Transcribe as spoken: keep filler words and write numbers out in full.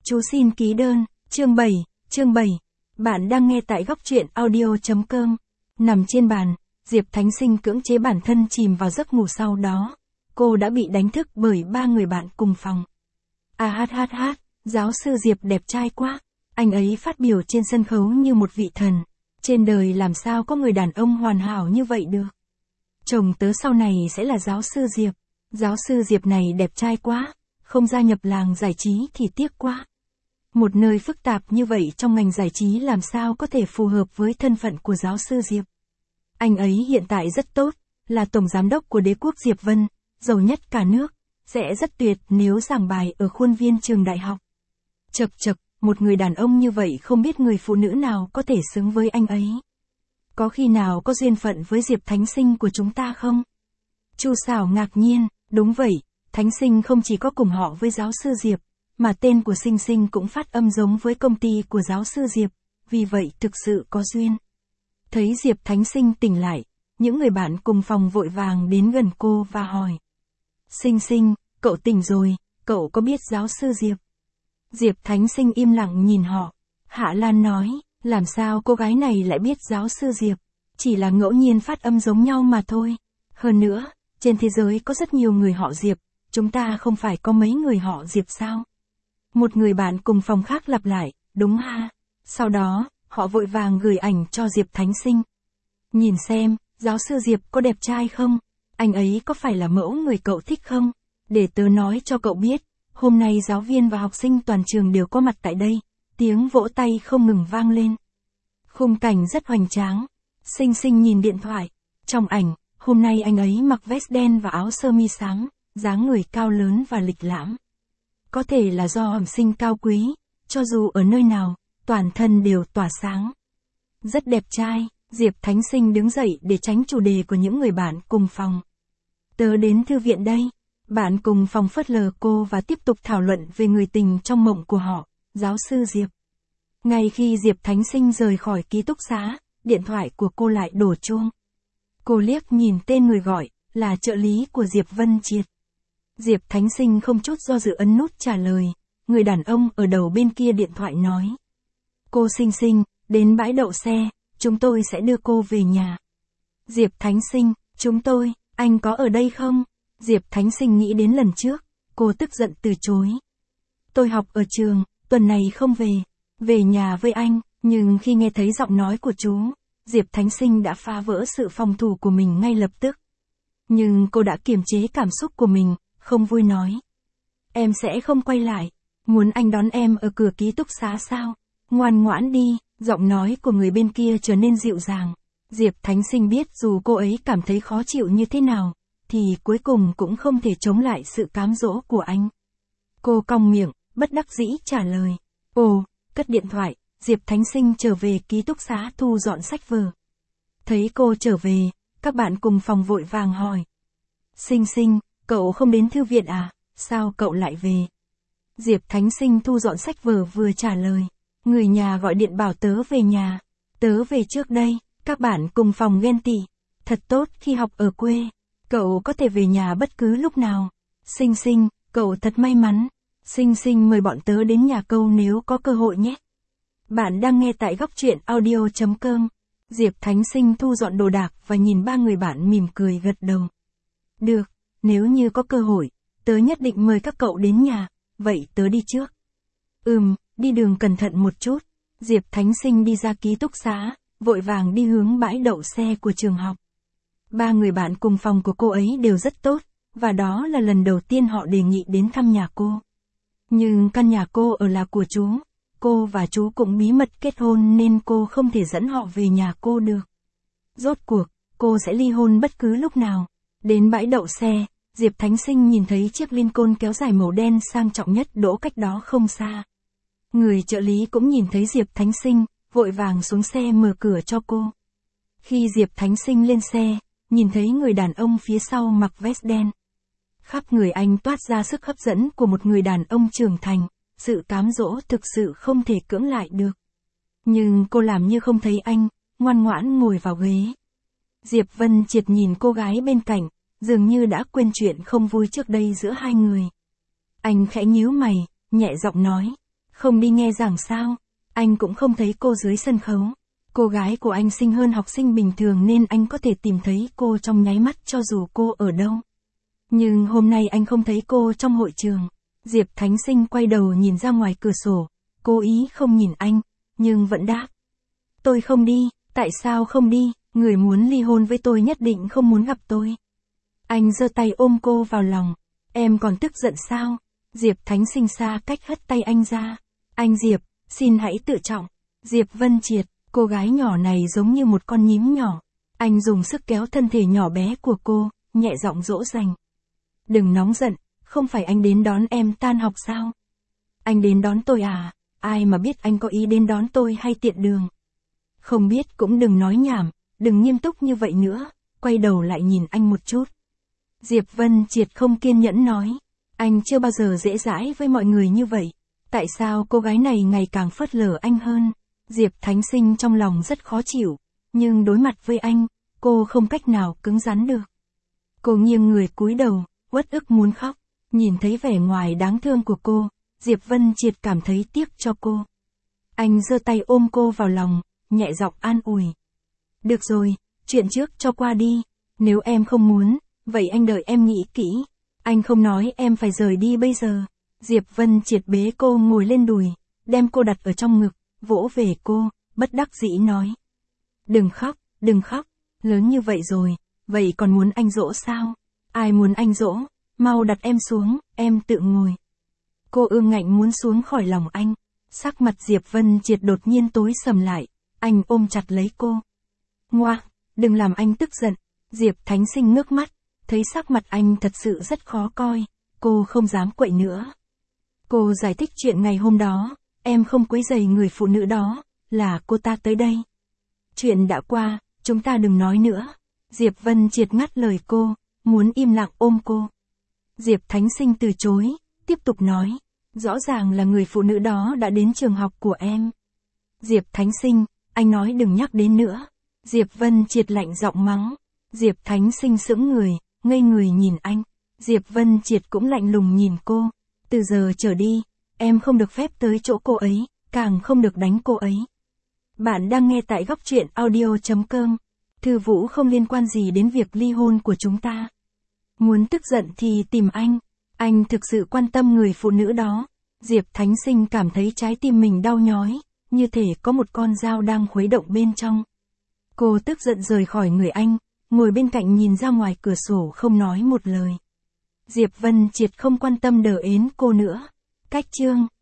Chú xin ký đơn, chương bảy, chương bảy. Bạn đang nghe tại góc truyện audio.com. Nằm trên bàn, Diệp Thánh Sinh cưỡng chế bản thân chìm vào giấc ngủ, sau đó cô đã bị đánh thức bởi ba người bạn cùng phòng. À hát hát hát, giáo sư Diệp đẹp trai quá. Anh ấy phát biểu trên sân khấu như một vị thần. Trên đời làm sao có người đàn ông hoàn hảo như vậy được. Chồng tớ sau này sẽ là giáo sư Diệp. Giáo sư Diệp này đẹp trai quá. Không gia nhập làng giải trí thì tiếc quá. Một nơi phức tạp như vậy trong ngành giải trí làm sao có thể phù hợp với thân phận của giáo sư Diệp. Anh ấy hiện tại rất tốt, là tổng giám đốc của đế quốc Diệp Vân, giàu nhất cả nước, sẽ rất tuyệt nếu giảng bài ở khuôn viên trường đại học. Chật chật, một người đàn ông như vậy không biết người phụ nữ nào có thể xứng với anh ấy. Có khi nào có duyên phận với Diệp Thánh Sinh của chúng ta không? Chu Sảo ngạc nhiên, đúng vậy, Thánh Sinh không chỉ có cùng họ với giáo sư Diệp, mà tên của Sinh Sinh cũng phát âm giống với công ty của giáo sư Diệp, vì vậy thực sự có duyên. Thấy Diệp Thánh Sinh tỉnh lại, những người bạn cùng phòng vội vàng đến gần cô và hỏi. Sinh Sinh, cậu tỉnh rồi, cậu có biết giáo sư Diệp? Diệp Thánh Sinh im lặng nhìn họ. Hạ Lan nói, làm sao cô gái này lại biết giáo sư Diệp? Chỉ là ngẫu nhiên phát âm giống nhau mà thôi. Hơn nữa, trên thế giới có rất nhiều người họ Diệp, chúng ta không phải có mấy người họ Diệp sao? Một người bạn cùng phòng khác lặp lại, đúng ha. Sau đó, họ vội vàng gửi ảnh cho Diệp Thánh Sinh. Nhìn xem, giáo sư Diệp có đẹp trai không? Anh ấy có phải là mẫu người cậu thích không? Để tớ nói cho cậu biết, hôm nay giáo viên và học sinh toàn trường đều có mặt tại đây. Tiếng vỗ tay không ngừng vang lên. Khung cảnh rất hoành tráng. Sinh Sinh nhìn điện thoại. Trong ảnh, hôm nay anh ấy mặc vest đen và áo sơ mi sáng, dáng người cao lớn và lịch lãm. Có thể là do bẩm sinh cao quý, cho dù ở nơi nào, toàn thân đều tỏa sáng. Rất đẹp trai, Diệp Thánh Sinh đứng dậy để tránh chủ đề của những người bạn cùng phòng. Tớ đến thư viện đây. Bạn cùng phòng phớt lờ cô và tiếp tục thảo luận về người tình trong mộng của họ, giáo sư Diệp. Ngay khi Diệp Thánh Sinh rời khỏi ký túc xá, điện thoại của cô lại đổ chuông. Cô liếc nhìn tên người gọi, là trợ lý của Diệp Vân Triệt. Diệp Thánh Sinh không chút do dự ấn nút trả lời. Người đàn ông ở đầu bên kia điện thoại nói. Cô Sinh Sinh, đến bãi đậu xe, chúng tôi sẽ đưa cô về nhà. Diệp Thánh Sinh, chúng tôi, anh có ở đây không? Diệp Thánh Sinh nghĩ đến lần trước, cô tức giận từ chối. Tôi học ở trường, tuần này không về, về nhà với anh, nhưng khi nghe thấy giọng nói của chú, Diệp Thánh Sinh đã phá vỡ sự phòng thủ của mình ngay lập tức. Nhưng cô đã kiềm chế cảm xúc của mình, không vui nói. Em sẽ không quay lại, muốn anh đón em ở cửa ký túc xá sao? Ngoan ngoãn đi, giọng nói của người bên kia trở nên dịu dàng. Diệp Thánh Sinh biết dù cô ấy cảm thấy khó chịu như thế nào, thì cuối cùng cũng không thể chống lại sự cám dỗ của anh. Cô cong miệng, bất đắc dĩ trả lời. Ồ, cất điện thoại, Diệp Thánh Sinh trở về ký túc xá thu dọn sách vở. Thấy cô trở về, các bạn cùng phòng vội vàng hỏi. Sinh Sinh, cậu không đến thư viện à, sao cậu lại về? Diệp Thánh Sinh thu dọn sách vở vừa trả lời. Người nhà gọi điện bảo tớ về nhà. Tớ về trước đây, các bạn cùng phòng ghen tị. Thật tốt khi học ở quê. Cậu có thể về nhà bất cứ lúc nào. Sinh Sinh, cậu thật may mắn. Sinh Sinh mời bọn tớ đến nhà câu nếu có cơ hội nhé. Bạn đang nghe tại góc truyện audio.com. Diệp Thánh Sinh thu dọn đồ đạc và nhìn ba người bạn mỉm cười gật đầu. Được, nếu như có cơ hội, tớ nhất định mời các cậu đến nhà, vậy tớ đi trước. Ừm, đi đường cẩn thận một chút. Diệp Thánh Sinh đi ra ký túc xá, vội vàng đi hướng bãi đậu xe của trường học. Ba người bạn cùng phòng của cô ấy đều rất tốt, và đó là lần đầu tiên họ đề nghị đến thăm nhà cô. Nhưng căn nhà cô ở là của chú, cô và chú cũng bí mật kết hôn nên cô không thể dẫn họ về nhà cô được. Rốt cuộc, cô sẽ ly hôn bất cứ lúc nào. Đến bãi đậu xe, Diệp Thánh Sinh nhìn thấy chiếc Lincoln kéo dài màu đen sang trọng nhất đỗ cách đó không xa. Người trợ lý cũng nhìn thấy Diệp Thánh Sinh, vội vàng xuống xe mở cửa cho cô. Khi Diệp Thánh Sinh lên xe, nhìn thấy người đàn ông phía sau mặc vest đen. Khắp người anh toát ra sức hấp dẫn của một người đàn ông trưởng thành, sự cám dỗ thực sự không thể cưỡng lại được. Nhưng cô làm như không thấy anh, ngoan ngoãn ngồi vào ghế. Diệp Vân Triệt nhìn cô gái bên cạnh, dường như đã quên chuyện không vui trước đây giữa hai người. Anh khẽ nhíu mày, nhẹ giọng nói. Không đi nghe giảng sao? Anh cũng không thấy cô dưới sân khấu. Cô gái của anh xinh hơn học sinh bình thường nên anh có thể tìm thấy cô trong nháy mắt cho dù cô ở đâu. Nhưng hôm nay anh không thấy cô trong hội trường. Diệp Thánh Sinh quay đầu nhìn ra ngoài cửa sổ, cố ý không nhìn anh, nhưng vẫn đáp. Tôi không đi, tại sao không đi, người muốn ly hôn với tôi nhất định không muốn gặp tôi. Anh giơ tay ôm cô vào lòng, em còn tức giận sao? Diệp Thánh Sinh xa cách hất tay anh ra. Anh Diệp, xin hãy tự trọng. Diệp Vân Triệt, cô gái nhỏ này giống như một con nhím nhỏ. Anh dùng sức kéo thân thể nhỏ bé của cô, nhẹ giọng dỗ dành. Đừng nóng giận, không phải anh đến đón em tan học sao? Anh đến đón tôi à? Ai mà biết anh có ý đến đón tôi hay tiện đường? Không biết cũng đừng nói nhảm, đừng nghiêm túc như vậy nữa, quay đầu lại nhìn anh một chút. Diệp Vân Triệt không kiên nhẫn nói, anh chưa bao giờ dễ dãi với mọi người như vậy, tại sao cô gái này ngày càng phớt lờ anh hơn? Diệp Thánh Sinh trong lòng rất khó chịu, nhưng đối mặt với anh, cô không cách nào cứng rắn được. Cô nghiêng người cúi đầu, uất ức muốn khóc, nhìn thấy vẻ ngoài đáng thương của cô, Diệp Vân Triệt cảm thấy tiếc cho cô. Anh giơ tay ôm cô vào lòng, nhẹ giọng an ủi. Được rồi, chuyện trước cho qua đi, nếu em không muốn, vậy anh đợi em nghĩ kỹ, anh không nói em phải rời đi bây giờ. Diệp Vân Triệt bế cô ngồi lên đùi, đem cô đặt ở trong ngực, vỗ về cô, bất đắc dĩ nói. Đừng khóc, đừng khóc, lớn như vậy rồi, vậy còn muốn anh dỗ sao? Ai muốn anh dỗ, mau đặt em xuống, em tự ngồi. Cô ương ngạnh muốn xuống khỏi lòng anh, sắc mặt Diệp Vân Triệt đột nhiên tối sầm lại, anh ôm chặt lấy cô. Ngoa, đừng làm anh tức giận. Diệp Thánh Sinh ngước mắt, thấy sắc mặt anh thật sự rất khó coi, cô không dám quậy nữa. Cô giải thích chuyện ngày hôm đó, em không quấy rầy người phụ nữ đó, là cô ta tới đây. Chuyện đã qua, chúng ta đừng nói nữa. Diệp Vân Triệt ngắt lời cô, muốn im lặng ôm cô. Diệp Thánh Sinh từ chối, tiếp tục nói, rõ ràng là người phụ nữ đó đã đến trường học của em. Diệp Thánh Sinh, anh nói đừng nhắc đến nữa. Diệp Vân Triệt lạnh giọng mắng. Diệp Thánh Sinh sững người, ngây người nhìn anh. Diệp Vân Triệt cũng lạnh lùng nhìn cô. Từ giờ trở đi, em không được phép tới chỗ cô ấy, càng không được đánh cô ấy. Bạn đang nghe tại góc truyện audio chấm com. Thư Vũ không liên quan gì đến việc ly hôn của chúng ta. Muốn tức giận thì tìm anh. Anh thực sự quan tâm người phụ nữ đó. Diệp Thánh Sinh cảm thấy trái tim mình đau nhói, như thể có một con dao đang khuấy động bên trong. Cô tức giận rời khỏi người anh, ngồi bên cạnh nhìn ra ngoài cửa sổ không nói một lời. Diệp Vân Triệt không quan tâm đờ ến cô nữa. Cách chương